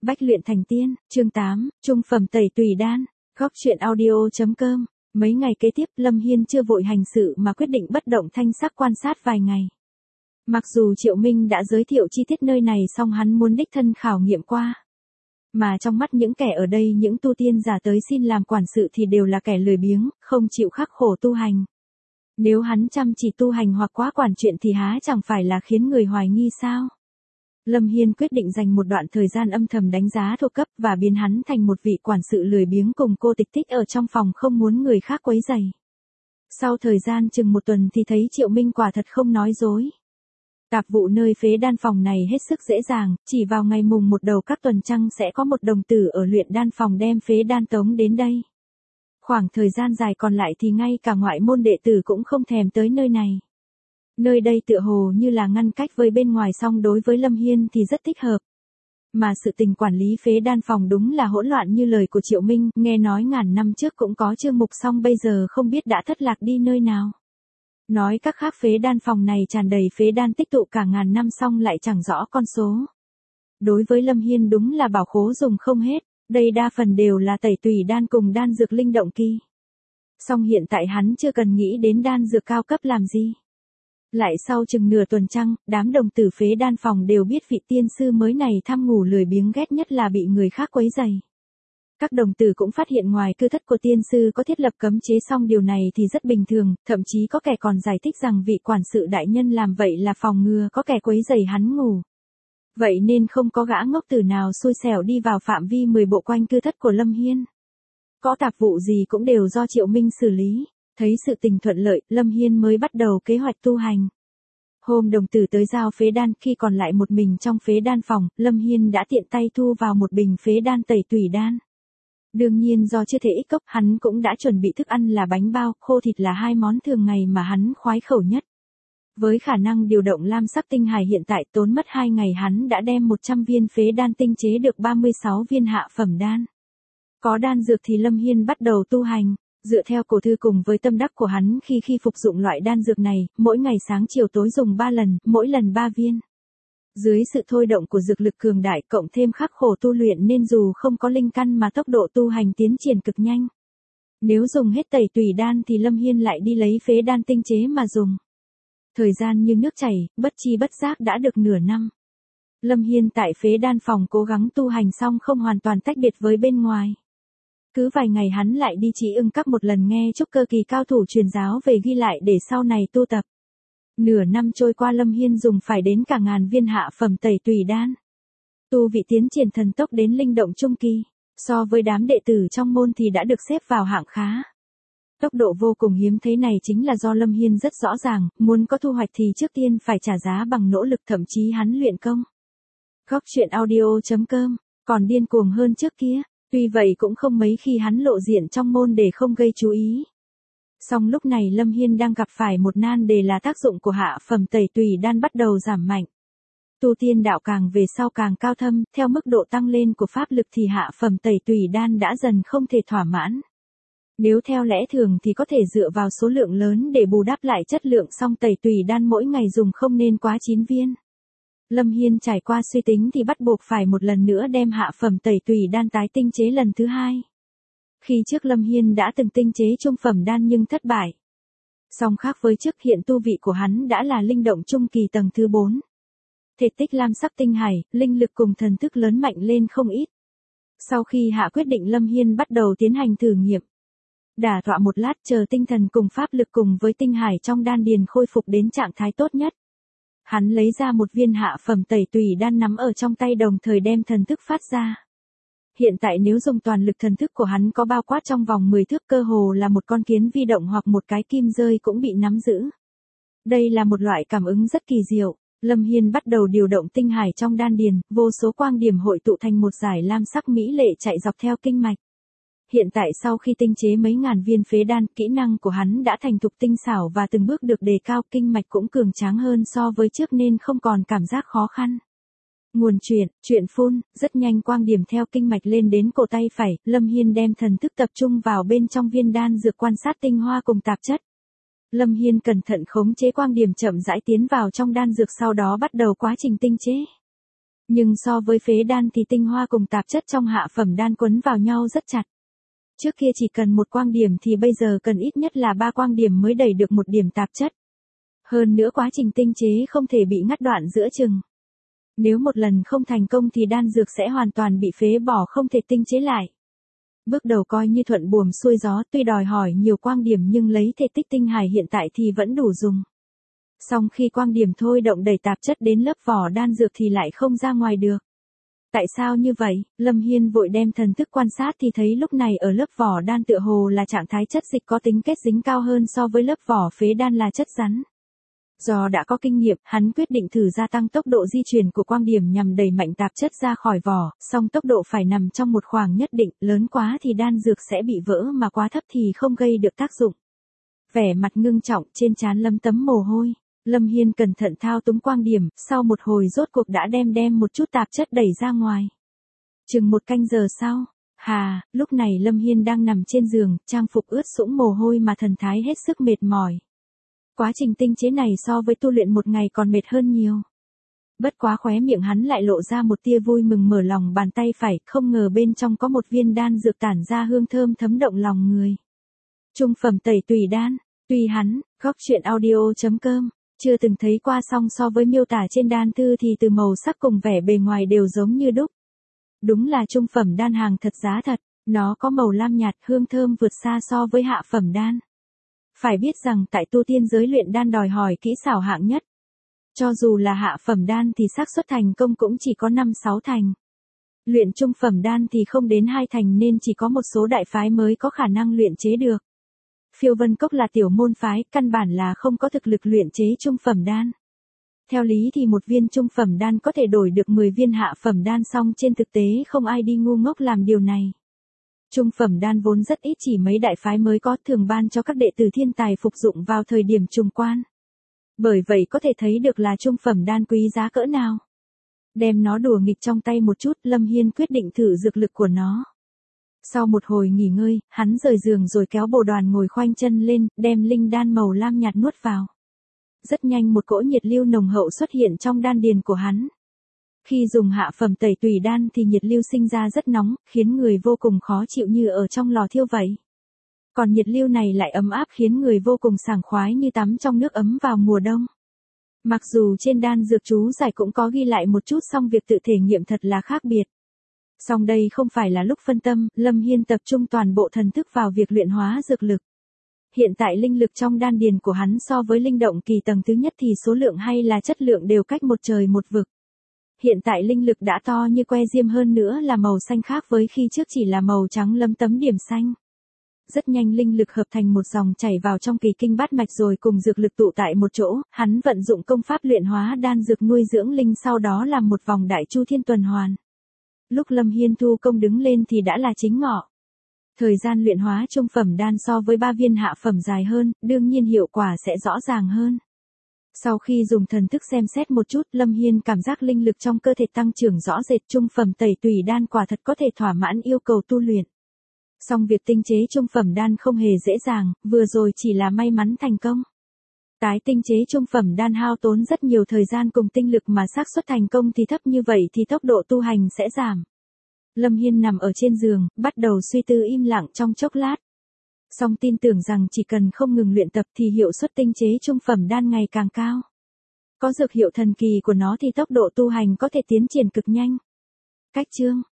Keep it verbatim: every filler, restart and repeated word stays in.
Bách luyện thành tiên, chương tám, trung phẩm tẩy tùy đan, góc truyện audio.com. Mấy ngày kế tiếp Lâm Hiên chưa vội hành sự mà quyết định bất động thanh sắc quan sát vài ngày. Mặc dù Triệu Minh đã giới thiệu chi tiết nơi này song hắn muốn đích thân khảo nghiệm qua. Mà trong mắt những kẻ ở đây những tu tiên giả tới xin làm quản sự thì đều là kẻ lười biếng, không chịu khắc khổ tu hành. Nếu hắn chăm chỉ tu hành hoặc quá quản chuyện thì há chẳng phải là khiến người hoài nghi sao? Lâm Hiên quyết định dành một đoạn thời gian âm thầm đánh giá thuộc cấp và biến hắn thành một vị quản sự lười biếng cùng cô tịch tích ở trong phòng không muốn người khác quấy rầy. Sau thời gian chừng một tuần thì thấy Triệu Minh quả thật không nói dối. Tạp vụ nơi phế đan phòng này hết sức dễ dàng, chỉ vào ngày mùng một đầu các tuần trăng sẽ có một đồng tử ở luyện đan phòng đem phế đan tống đến đây. Khoảng thời gian dài còn lại thì ngay cả ngoại môn đệ tử cũng không thèm tới nơi này. Nơi đây tựa hồ như là ngăn cách với bên ngoài song đối với Lâm Hiên thì rất thích hợp. Mà sự tình quản lý phế đan phòng đúng là hỗn loạn như lời của Triệu Minh, nghe nói ngàn năm trước cũng có chương mục song bây giờ không biết đã thất lạc đi nơi nào. Nói các khác phế đan phòng này tràn đầy phế đan tích tụ cả ngàn năm song lại chẳng rõ con số. Đối với Lâm Hiên đúng là bảo khố dùng không hết, đây đa phần đều là tẩy tùy đan cùng đan dược linh động kỳ. Song hiện tại hắn chưa cần nghĩ đến đan dược cao cấp làm gì. Lại sau chừng nửa tuần trăng, đám đồng tử phế đan phòng đều biết vị tiên sư mới này thăm ngủ lười biếng ghét nhất là bị người khác quấy rầy. Các đồng tử cũng phát hiện ngoài cư thất của tiên sư có thiết lập cấm chế song điều này thì rất bình thường, thậm chí có kẻ còn giải thích rằng vị quản sự đại nhân làm vậy là phòng ngừa có kẻ quấy rầy hắn ngủ. Vậy nên không có gã ngốc tử nào xui xẻo đi vào phạm vi mười bộ quanh cư thất của Lâm Hiên. Có tạp vụ gì cũng đều do Triệu Minh xử lý. Thấy sự tình thuận lợi, Lâm Hiên mới bắt đầu kế hoạch tu hành. Hôm đồng tử tới giao phế đan khi còn lại một mình trong phế đan phòng, Lâm Hiên đã tiện tay thu vào một bình phế đan tẩy tùy đan. Đương nhiên do chưa thể ít cốc, hắn cũng đã chuẩn bị thức ăn là bánh bao, khô thịt là hai món thường ngày mà hắn khoái khẩu nhất. Với khả năng điều động lam sắc tinh hài hiện tại tốn mất hai ngày hắn đã đem một trăm viên phế đan tinh chế được ba mươi sáu viên hạ phẩm đan. Có đan dược thì Lâm Hiên bắt đầu tu hành. Dựa theo cổ thư cùng với tâm đắc của hắn khi khi phục dụng loại đan dược này, mỗi ngày sáng chiều tối dùng ba lần, mỗi lần ba viên. Dưới sự thôi động của dược lực cường đại cộng thêm khắc khổ tu luyện nên dù không có linh căn mà tốc độ tu hành tiến triển cực nhanh. Nếu dùng hết tẩy tùy đan thì Lâm Hiên lại đi lấy phế đan tinh chế mà dùng. Thời gian như nước chảy, bất chi bất giác đã được nửa năm. Lâm Hiên tại phế đan phòng cố gắng tu hành xong không hoàn toàn tách biệt với bên ngoài. Cứ vài ngày hắn lại đi Trí Ưng Các một lần nghe trúc cơ kỳ cao thủ truyền giáo về ghi lại để sau này tu tập. Nửa năm trôi qua Lâm Hiên dùng phải đến cả ngàn viên hạ phẩm tẩy tùy đan. Tu vị tiến triển thần tốc đến linh động trung kỳ, so với đám đệ tử trong môn thì đã được xếp vào hạng khá. Tốc độ vô cùng hiếm thấy này chính là do Lâm Hiên rất rõ ràng, muốn có thu hoạch thì trước tiên phải trả giá bằng nỗ lực thậm chí hắn luyện công. Góc truyện audio.com, còn điên cuồng hơn trước kia. Tuy vậy cũng không mấy khi hắn lộ diện trong môn để không gây chú ý. Song lúc này Lâm Hiên đang gặp phải một nan đề là tác dụng của hạ phẩm tẩy tùy đan bắt đầu giảm mạnh. Tu tiên đạo càng về sau càng cao thâm, theo mức độ tăng lên của pháp lực thì hạ phẩm tẩy tùy đan đã dần không thể thỏa mãn. Nếu theo lẽ thường thì có thể dựa vào số lượng lớn để bù đắp lại chất lượng song tẩy tùy đan mỗi ngày dùng không nên quá chín viên. Lâm Hiên trải qua suy tính thì bắt buộc phải một lần nữa đem hạ phẩm tẩy tùy đan tái tinh chế lần thứ hai. Khi trước Lâm Hiên đã từng tinh chế trung phẩm đan nhưng thất bại. Song khác với trước hiện tu vị của hắn đã là linh động trung kỳ tầng thứ bốn. Thể tích lam sắc tinh hải, linh lực cùng thần thức lớn mạnh lên không ít. Sau khi hạ quyết định Lâm Hiên bắt đầu tiến hành thử nghiệm. Đả tọa một lát chờ tinh thần cùng pháp lực cùng với tinh hải trong đan điền khôi phục đến trạng thái tốt nhất. Hắn lấy ra một viên hạ phẩm tẩy tùy đan nắm ở trong tay đồng thời đem thần thức phát ra. Hiện tại nếu dùng toàn lực thần thức của hắn có bao quát trong vòng mười thước cơ hồ là một con kiến vi động hoặc một cái kim rơi cũng bị nắm giữ. Đây là một loại cảm ứng rất kỳ diệu. Lâm Hiên bắt đầu điều động tinh hải trong đan điền, vô số quang điểm hội tụ thành một dải lam sắc mỹ lệ chạy dọc theo kinh mạch. Hiện tại sau khi tinh chế mấy ngàn viên phế đan, kỹ năng của hắn đã thành thục tinh xảo và từng bước được đề cao, kinh mạch cũng cường tráng hơn so với trước nên không còn cảm giác khó khăn. Nguồn chuyển, chuyển phun, rất nhanh quang điểm theo kinh mạch lên đến cổ tay phải, Lâm Hiên đem thần thức tập trung vào bên trong viên đan dược quan sát tinh hoa cùng tạp chất. Lâm Hiên cẩn thận khống chế quang điểm chậm rãi tiến vào trong đan dược sau đó bắt đầu quá trình tinh chế. Nhưng so với phế đan thì tinh hoa cùng tạp chất trong hạ phẩm đan quấn vào nhau rất chặt. Trước kia chỉ cần một quang điểm thì bây giờ cần ít nhất là ba quang điểm mới đẩy được một điểm tạp chất. Hơn nữa quá trình tinh chế không thể bị ngắt đoạn giữa chừng. Nếu một lần không thành công thì đan dược sẽ hoàn toàn bị phế bỏ không thể tinh chế lại. Bước đầu coi như thuận buồm xuôi gió, tuy đòi hỏi nhiều quang điểm nhưng lấy thể tích tinh hải hiện tại thì vẫn đủ dùng. Song khi quang điểm thôi động đẩy tạp chất đến lớp vỏ đan dược thì lại không ra ngoài được. Tại sao như vậy? Lâm Hiên vội đem thần thức quan sát thì thấy lúc này ở lớp vỏ đan tựa hồ là trạng thái chất dịch có tính kết dính cao hơn so với lớp vỏ phế đan là chất rắn. Do đã có kinh nghiệm, hắn quyết định thử gia tăng tốc độ di chuyển của quang điểm nhằm đẩy mạnh tạp chất ra khỏi vỏ, song tốc độ phải nằm trong một khoảng nhất định, lớn quá thì đan dược sẽ bị vỡ mà quá thấp thì không gây được tác dụng. Vẻ mặt ngưng trọng, trên trán lấm tấm mồ hôi. Lâm Hiên cẩn thận thao túng quang điểm, sau một hồi rốt cuộc đã đem đem một chút tạp chất đẩy ra ngoài. Chừng một canh giờ sau, hà, lúc này Lâm Hiên đang nằm trên giường, trang phục ướt sũng mồ hôi mà thần thái hết sức mệt mỏi. Quá trình tinh chế này so với tu luyện một ngày còn mệt hơn nhiều. Bất quá khóe miệng hắn lại lộ ra một tia vui mừng, mở lòng bàn tay phải, không ngờ bên trong có một viên đan dược tản ra hương thơm thấm động lòng người. Trung phẩm tẩy tùy đan, tùy hắn, góc truyện audio chấm com. Chưa từng thấy qua song so với miêu tả trên đan thư thì từ màu sắc cùng vẻ bề ngoài đều giống như đúc. Đúng là trung phẩm đan hàng thật giá thật, nó có màu lam nhạt, hương thơm vượt xa so với hạ phẩm đan. Phải biết rằng tại tu tiên giới luyện đan đòi hỏi kỹ xảo hạng nhất. Cho dù là hạ phẩm đan thì xác suất thành công cũng chỉ có năm sáu thành. Luyện trung phẩm đan thì không đến hai thành nên chỉ có một số đại phái mới có khả năng luyện chế được. Phiêu Vân Cốc là tiểu môn phái, căn bản là không có thực lực luyện chế trung phẩm đan. Theo lý thì một viên trung phẩm đan có thể đổi được mười viên hạ phẩm đan, song trên thực tế không ai đi ngu ngốc làm điều này. Trung phẩm đan vốn rất ít, chỉ mấy đại phái mới có, thường ban cho các đệ tử thiên tài phục dụng vào thời điểm trùng quan. Bởi vậy có thể thấy được là trung phẩm đan quý giá cỡ nào. Đem nó đùa nghịch trong tay một chút, Lâm Hiên quyết định thử dược lực của nó. Sau một hồi nghỉ ngơi, hắn rời giường rồi kéo bồ đoàn ngồi khoanh chân lên, đem linh đan màu lam nhạt nuốt vào. Rất nhanh một cỗ nhiệt lưu nồng hậu xuất hiện trong đan điền của hắn. Khi dùng hạ phẩm tẩy tùy đan thì nhiệt lưu sinh ra rất nóng, khiến người vô cùng khó chịu như ở trong lò thiêu vậy. Còn nhiệt lưu này lại ấm áp khiến người vô cùng sảng khoái như tắm trong nước ấm vào mùa đông. Mặc dù trên đan dược chú giải cũng có ghi lại một chút, song việc tự thể nghiệm thật là khác biệt. Song đây không phải là lúc phân tâm, Lâm Hiên tập trung toàn bộ thần thức vào việc luyện hóa dược lực. Hiện tại linh lực trong đan điền của hắn so với linh động kỳ tầng thứ nhất thì số lượng hay là chất lượng đều cách một trời một vực. Hiện tại linh lực đã to như que diêm, hơn nữa là màu xanh khác với khi trước chỉ là màu trắng lấm tấm điểm xanh. Rất nhanh linh lực hợp thành một dòng chảy vào trong kỳ kinh bát mạch rồi cùng dược lực tụ tại một chỗ, hắn vận dụng công pháp luyện hóa đan dược nuôi dưỡng linh, sau đó làm một vòng đại chu thiên tuần hoàn. Lúc Lâm Hiên thu công đứng lên thì đã là chính ngọ. Thời gian luyện hóa trung phẩm đan so với ba viên hạ phẩm dài hơn, đương nhiên hiệu quả sẽ rõ ràng hơn. Sau khi dùng thần thức xem xét một chút, Lâm Hiên cảm giác linh lực trong cơ thể tăng trưởng rõ rệt, trung phẩm tẩy tùy đan quả thật có thể thỏa mãn yêu cầu tu luyện. Song việc tinh chế trung phẩm đan không hề dễ dàng, vừa rồi chỉ là may mắn thành công. Tái tinh chế trung phẩm đan hao tốn rất nhiều thời gian cùng tinh lực, mà xác suất thành công thì thấp như vậy thì tốc độ tu hành sẽ giảm. Lâm Hiên nằm ở trên giường, bắt đầu suy tư im lặng trong chốc lát. Song tin tưởng rằng chỉ cần không ngừng luyện tập thì hiệu suất tinh chế trung phẩm đan ngày càng cao. Có dược hiệu thần kỳ của nó thì tốc độ tu hành có thể tiến triển cực nhanh. Cách chương